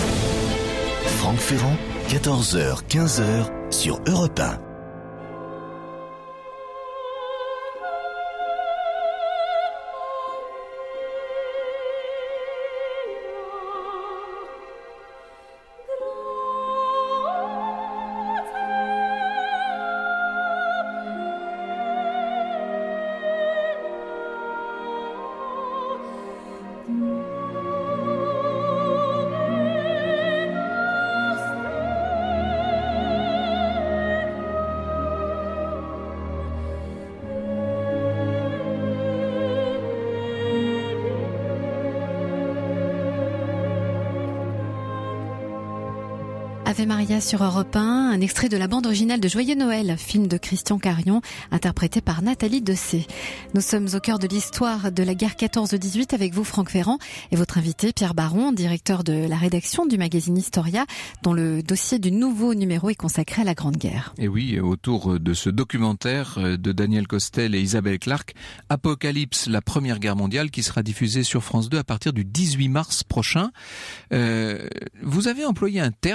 S1: Franck Ferrand, 14h, 15h sur Europe 1.
S2: Ave Maria sur Europe 1, un extrait de la bande originale de Joyeux Noël, film de Christian Carion, interprété par Nathalie Dessay. Nous sommes au cœur de l'histoire de la guerre 14-18 avec vous, Franck Ferrand, et votre invité, Pierre Baron, directeur de la rédaction du magazine Historia, dont le dossier du nouveau numéro est consacré à la Grande Guerre.
S3: Et oui, autour de ce documentaire de Daniel Costel et Isabelle Clark, Apocalypse, la Première Guerre mondiale, qui sera diffusée sur France 2 à partir du 18 mars prochain. Vous avez employé un terme tout à l'heure,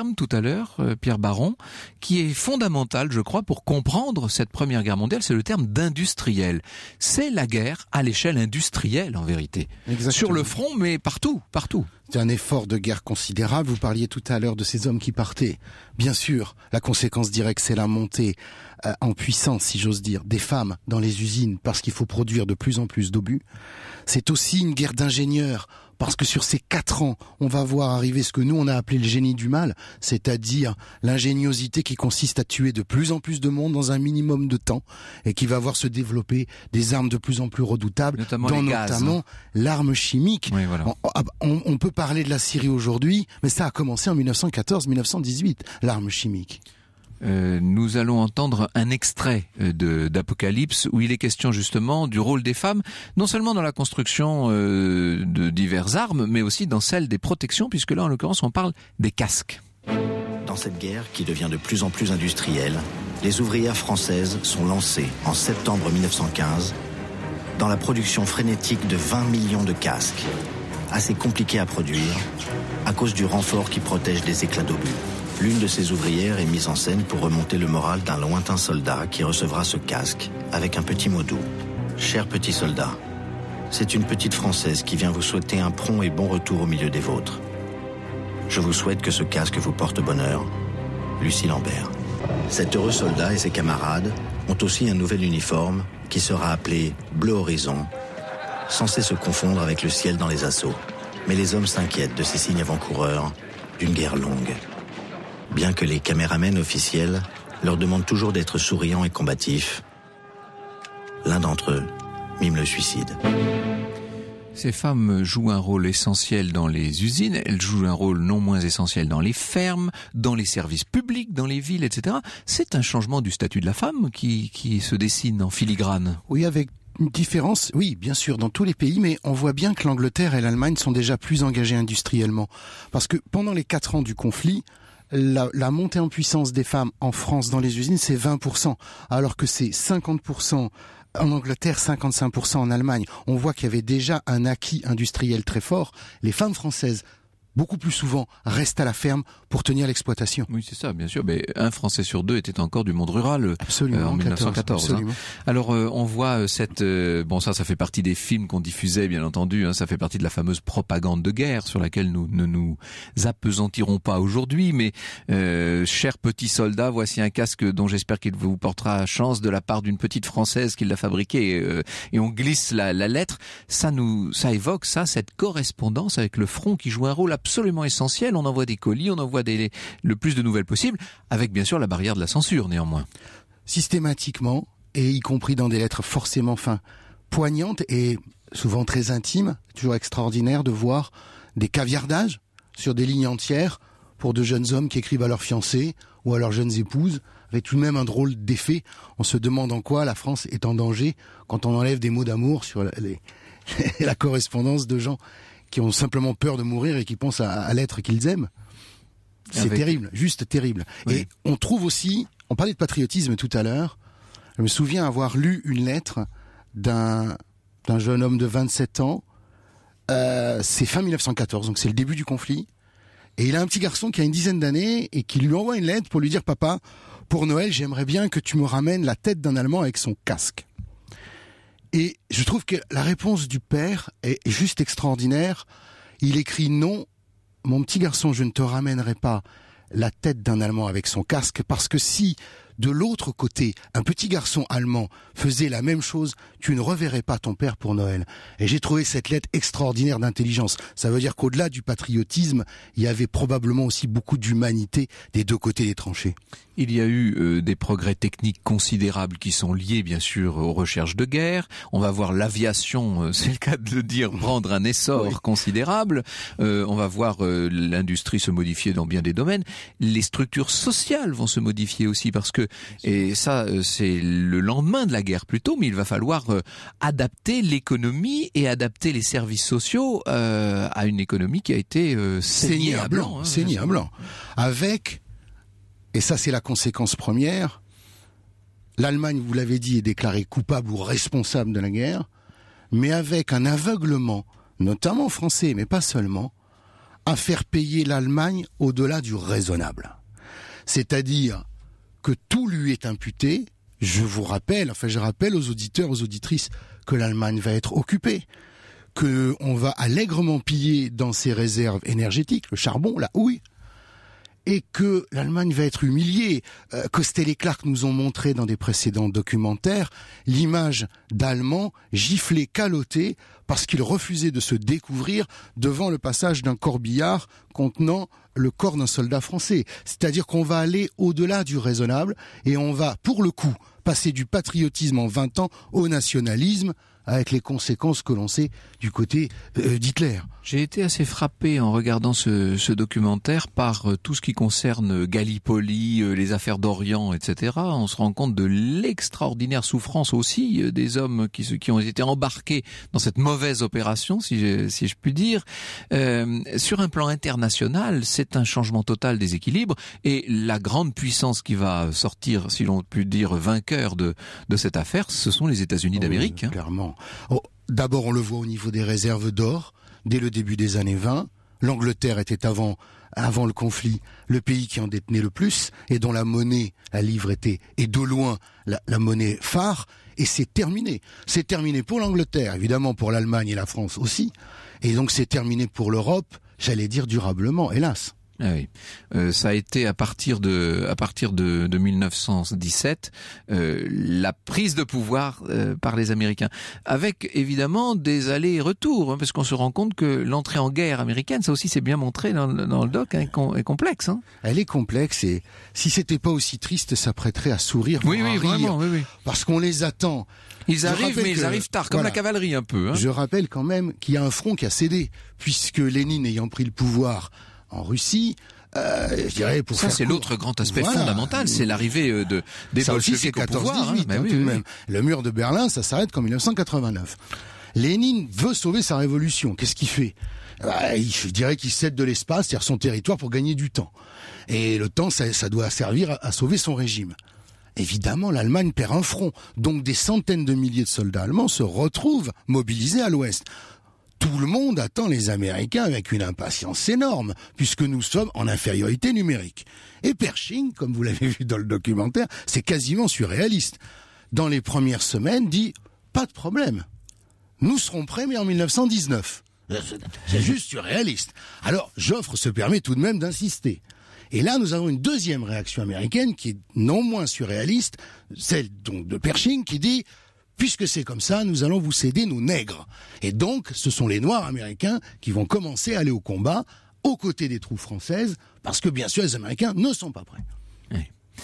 S3: l'heure, Pierre Baron, qui est fondamental, je crois, pour comprendre cette Première Guerre mondiale, c'est le terme d'industriel. C'est la guerre à l'échelle industrielle, en vérité.
S6: Exactement.
S3: Sur le front, mais partout.
S6: C'est un effort de guerre considérable. Vous parliez tout à l'heure de ces hommes qui partaient. Bien sûr, la conséquence directe, c'est la montée en puissance, si j'ose dire, des femmes dans les usines, parce qu'il faut produire de plus en plus d'obus. C'est aussi une guerre d'ingénieurs, parce que sur ces 4 ans, on va voir arriver ce que nous, on a appelé le génie du mal, c'est-à-dire l'ingéniosité qui consiste à tuer de plus en plus de monde dans un minimum de temps, et qui va voir se développer des armes de plus en plus redoutables, notamment l'arme chimique.
S3: Oui, voilà.
S6: On peut parler de la Syrie aujourd'hui, mais ça a commencé en 1914-1918, l'arme chimique.
S3: Nous allons entendre un extrait d'Apocalypse où il est question justement du rôle des femmes, non seulement dans la construction de diverses armes, mais aussi dans celle des protections, puisque là en l'occurrence on parle des casques.
S4: Dans cette guerre qui devient de plus en plus industrielle, les ouvrières françaises sont lancées en septembre 1915 dans la production frénétique de 20 millions de casques, assez compliqués à produire à cause du renfort qui protège des éclats d'obus. L'une de ces ouvrières est mise en scène pour remonter le moral d'un lointain soldat qui recevra ce casque avec un petit mot doux. « Cher petit soldat, c'est une petite Française qui vient vous souhaiter un prompt et bon retour au milieu des vôtres. Je vous souhaite que ce casque vous porte bonheur. Lucie Lambert. » Cet heureux soldat et ses camarades ont aussi un nouvel uniforme qui sera appelé Bleu Horizon, censé se confondre avec le ciel dans les assauts. Mais les hommes s'inquiètent de ces signes avant-coureurs d'une guerre longue. Bien que les caméramens officiels leur demandent toujours d'être souriants et combatifs, l'un d'entre eux mime le suicide.
S3: Ces femmes jouent un rôle essentiel dans les usines, elles jouent un rôle non moins essentiel dans les fermes, dans les services publics, dans les villes, etc. C'est un changement du statut de la femme qui se dessine en filigrane.
S6: Oui, avec une différence, oui, bien sûr, dans tous les pays, mais on voit bien que l'Angleterre et l'Allemagne sont déjà plus engagés industriellement. Parce que pendant les 4 ans du conflit, la montée en puissance des femmes en France dans les usines, c'est 20%, alors que c'est 50% en Angleterre, 55% en Allemagne. On voit qu'il y avait déjà un acquis industriel très fort. Les femmes françaises, beaucoup plus souvent, restent à la ferme pour tenir l'exploitation.
S3: Oui, c'est ça, bien sûr. Mais un Français sur 2 était encore du monde rural en 1914.
S6: Absolument.
S3: Alors, on voit cette... bon, ça fait partie des films qu'on diffusait, bien entendu. Ça fait partie de la fameuse propagande de guerre sur laquelle nous ne nous appesantirons pas aujourd'hui. Mais, cher petit soldat, voici un casque dont j'espère qu'il vous portera chance de la part d'une petite Française qui l'a fabriqué. Et on glisse la lettre. Ça évoque cette correspondance avec le front qui joue un rôle absolument essentiel. On envoie des colis, on envoie le plus de nouvelles possibles, avec bien sûr la barrière de la censure néanmoins.
S6: Systématiquement, et y compris dans des lettres forcément poignantes et souvent très intimes, toujours extraordinaire de voir des caviardages sur des lignes entières pour de jeunes hommes qui écrivent à leurs fiancées ou à leurs jeunes épouses, avec tout de même un drôle d'effet. On se demande en quoi la France est en danger quand on enlève des mots d'amour sur la correspondance de gens qui ont simplement peur de mourir et qui pensent à l'être qu'ils aiment. C'est terrible, juste terrible. Oui. Et on trouve aussi, on parlait de patriotisme tout à l'heure, je me souviens avoir lu une lettre d'un jeune homme de 27 ans, c'est fin 1914, donc c'est le début du conflit, et il a un petit garçon qui a une dizaine d'années et qui lui envoie une lettre pour lui dire « Papa, pour Noël, j'aimerais bien que tu me ramènes la tête d'un Allemand avec son casque. » Et je trouve que la réponse du père est juste extraordinaire. Il écrit « Non, mon petit garçon, je ne te ramènerai pas la tête d'un Allemand avec son casque, parce que si, de l'autre côté, un petit garçon allemand faisait la même chose, tu ne reverrais pas ton père pour Noël. » Et j'ai trouvé cette lettre extraordinaire d'intelligence. Ça veut dire qu'au-delà du patriotisme, il y avait probablement aussi beaucoup d'humanité des deux côtés des tranchées.
S3: Il y a eu des progrès techniques considérables qui sont liés bien sûr aux recherches de guerre. On va voir l'aviation, c'est le cas de le dire, prendre un essor considérable. On va voir l'industrie se modifier dans bien des domaines. Les structures sociales vont se modifier aussi parce que, et ça c'est le lendemain de la guerre plutôt, mais il va falloir adapter l'économie et adapter les services sociaux à une économie qui a été saignée à blanc.
S6: Saignée à blanc. Avec... Et ça, c'est la conséquence première. L'Allemagne, vous l'avez dit, est déclarée coupable ou responsable de la guerre, mais avec un aveuglement, notamment français, mais pas seulement, à faire payer l'Allemagne au-delà du raisonnable. C'est-à-dire que tout lui est imputé. Je rappelle aux auditeurs, aux auditrices que l'Allemagne va être occupée, que on va allègrement piller dans ses réserves énergétiques, le charbon, la houille, et que l'Allemagne va être humiliée. Costel et Clark nous ont montré dans des précédents documentaires l'image d'Allemands giflés, calottés, parce qu'ils refusaient de se découvrir devant le passage d'un corbillard contenant le corps d'un soldat français. C'est-à-dire qu'on va aller au-delà du raisonnable et on va, pour le coup, passer du patriotisme en 20 ans au nationalisme, avec les conséquences que l'on sait du côté d'Hitler.
S3: J'ai été assez frappé en regardant ce documentaire par tout ce qui concerne Gallipoli, les affaires d'Orient, etc. On se rend compte de l'extraordinaire souffrance aussi des hommes qui ont été embarqués dans cette mauvaise opération, si je puis dire. Sur un plan international, c'est un changement total des équilibres et la grande puissance qui va sortir, si l'on peut dire, vainqueur de cette affaire, ce sont les États-Unis d'Amérique.
S6: Clairement. D'abord, on le voit au niveau des réserves d'or. Dès le début des années 20, l'Angleterre était avant le conflit le pays qui en détenait le plus et dont la monnaie, la livre était de loin la monnaie phare. Et c'est terminé. C'est terminé pour l'Angleterre, évidemment pour l'Allemagne et la France aussi. Et donc c'est terminé pour l'Europe, j'allais dire durablement, hélas.
S3: Ah oui, ça a été à partir de 1917 la prise de pouvoir par les Américains, avec évidemment des allers et retours, parce qu'on se rend compte que l'entrée en guerre américaine, ça aussi c'est bien montré dans le doc, est complexe.
S6: Elle est complexe et si c'était pas aussi triste, ça prêterait à sourire.
S3: Oui, vraiment, oui.
S6: Parce qu'on les attend.
S3: Ils arrivent tard, comme la cavalerie un peu.
S6: Je rappelle quand même qu'il y a un front qui a cédé, puisque Lénine ayant pris le pouvoir en Russie, je dirais pour
S3: ça c'est l'autre grand aspect fondamental, c'est l'arrivée des bolcheviks au pouvoir.
S6: Tout de même. Le mur de Berlin, ça s'arrête qu'en 1989. Lénine veut sauver sa révolution. Qu'est-ce qu'il fait ? Je dirais qu'il cède de l'espace, c'est-à-dire son territoire, pour gagner du temps. Et le temps, ça doit servir à sauver son régime. Évidemment, l'Allemagne perd un front, donc des centaines de milliers de soldats allemands se retrouvent mobilisés à l'ouest. Tout le monde attend les Américains avec une impatience énorme, puisque nous sommes en infériorité numérique. Et Pershing, comme vous l'avez vu dans le documentaire, c'est quasiment surréaliste. Dans les premières semaines, dit « pas de problème, nous serons prêts, mais en 1919 ». C'est juste surréaliste. Alors, Joffre se permet tout de même d'insister. Et là, nous avons une deuxième réaction américaine qui est non moins surréaliste, celle donc de Pershing qui dit « puisque c'est comme ça, nous allons vous céder nos nègres ». Et donc, ce sont les Noirs américains qui vont commencer à aller au combat, aux côtés des troupes françaises, parce que bien sûr, les Américains ne sont pas prêts.
S3: Oui.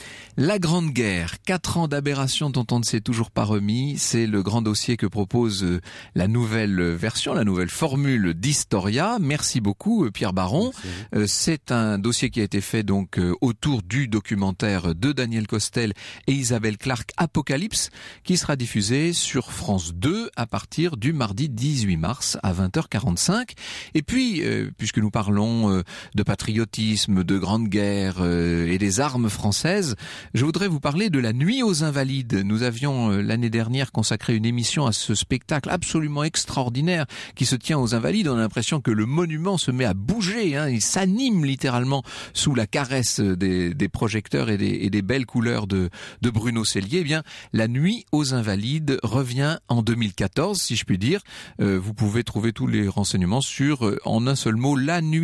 S3: La Grande Guerre, 4 ans d'aberration dont on ne s'est toujours pas remis, c'est le grand dossier que propose la nouvelle version, la nouvelle formule d'Historia. Merci beaucoup Pierre Baron. C'est un dossier qui a été fait donc autour du documentaire de Daniel Costel et Isabelle Clark, Apocalypse, qui sera diffusé sur France 2 à partir du mardi 18 mars à 20h45. Et puis, puisque nous parlons de patriotisme, de Grande Guerre et des armes françaises, je voudrais vous parler de la Nuit aux Invalides. Nous avions l'année dernière consacré une émission à ce spectacle absolument extraordinaire qui se tient aux Invalides. On a l'impression que le monument se met à bouger, il s'anime littéralement sous la caresse des projecteurs et des belles couleurs de Bruno Cellier. Eh bien, la Nuit aux Invalides revient en 2014, si je puis dire. Vous pouvez trouver tous les renseignements sur, en un seul mot,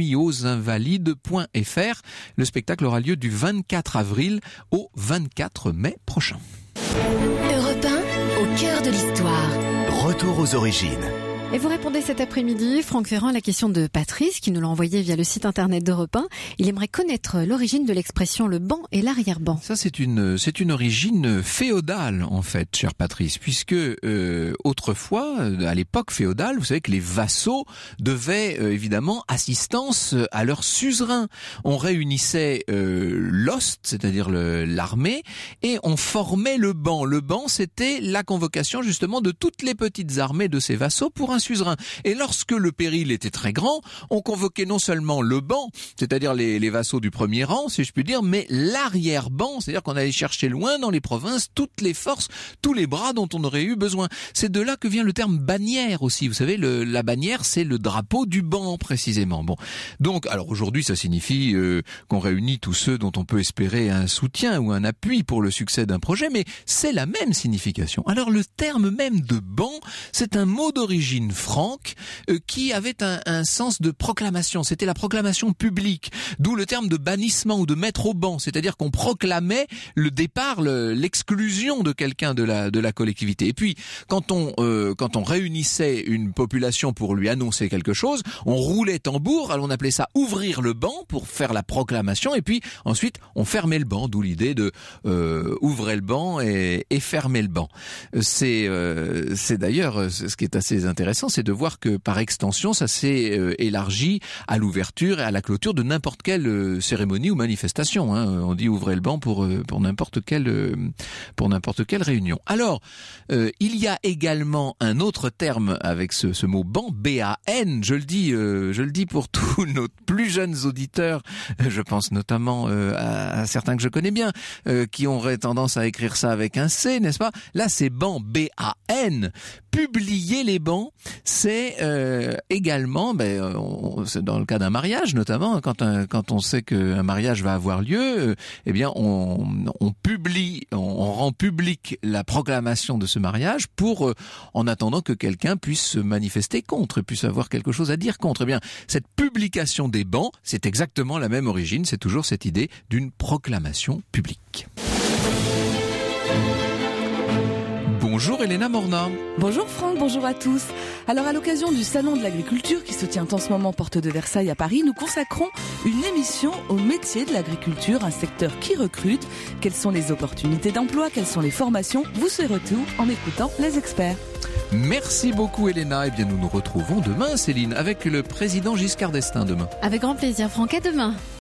S3: lanuitauxinvalides.fr. Le spectacle aura lieu du 24 avril au 24 mai prochain.
S1: Europe 1, au cœur de l'histoire. Retour aux origines.
S2: Et vous répondez cet après-midi, Franck Ferrand, à la question de Patrice, qui nous l'a envoyé via le site internet d'Europe 1. Il aimerait connaître l'origine de l'expression le banc et l'arrière-banc.
S3: Ça, c'est une origine féodale, en fait, cher Patrice, puisque autrefois, à l'époque féodale, vous savez que les vassaux devaient évidemment assistance à leur suzerain. On réunissait l'ost, c'est-à-dire l'armée, et on formait le banc. Le banc, c'était la convocation justement de toutes les petites armées de ces vassaux pour un suzerain. Et lorsque le péril était très grand, on convoquait non seulement le ban, c'est-à-dire les vassaux du premier rang, si je puis dire, mais l'arrière-ban, c'est-à-dire qu'on allait chercher loin dans les provinces toutes les forces, tous les bras dont on aurait eu besoin. C'est de là que vient le terme bannière aussi. Vous savez, la bannière, c'est le drapeau du ban, précisément. Bon. Donc, alors aujourd'hui, ça signifie qu'on réunit tous ceux dont on peut espérer un soutien ou un appui pour le succès d'un projet, mais c'est la même signification. Alors, le terme même de ban, c'est un mot d'origine franque qui avait un sens de proclamation. C'était la proclamation publique, d'où le terme de bannissement ou de mettre au ban, c'est-à-dire qu'on proclamait le départ, l'exclusion de quelqu'un de la collectivité. Et puis, quand on réunissait une population pour lui annoncer quelque chose, on roulait tambour, alors on appelait ça ouvrir le ban pour faire la proclamation, et puis ensuite on fermait le ban, d'où l'idée de ouvrir le ban et fermer le ban. C'est d'ailleurs ce qui est assez intéressant, c'est de voir que par extension ça s'est élargi à l'ouverture et à la clôture de n'importe quelle cérémonie ou manifestation. Hein. On dit ouvrez le banc pour n'importe quelle réunion. Alors il y a également un autre terme avec ce mot ban, B-A-N. Je le dis pour tous nos plus jeunes auditeurs. Je pense notamment à certains que je connais bien, qui auraient tendance à écrire ça avec un C, n'est-ce pas? Là, c'est ban, B-A-N. Publier les bans, c'est également, c'est dans le cas d'un mariage notamment, quand on sait qu'un mariage va avoir lieu, eh bien on publie, on rend public la proclamation de ce mariage pour, en attendant que quelqu'un puisse se manifester contre, puisse avoir quelque chose à dire contre. Eh bien, cette publication des bans, c'est exactement la même origine, c'est toujours cette idée d'une proclamation publique. Bonjour Elena Morna.
S7: Bonjour Franck, bonjour à tous. Alors à l'occasion du Salon de l'Agriculture qui se tient en ce moment porte de Versailles à Paris, nous consacrons une émission au métier de l'agriculture, un secteur qui recrute. Quelles sont les opportunités d'emploi, quelles sont les formations? Vous saurez tout en écoutant les experts.
S3: Merci beaucoup Elena. Eh bien nous nous retrouvons demain Céline avec le président Giscard d'Estaing demain.
S2: Avec grand plaisir Franck, à demain.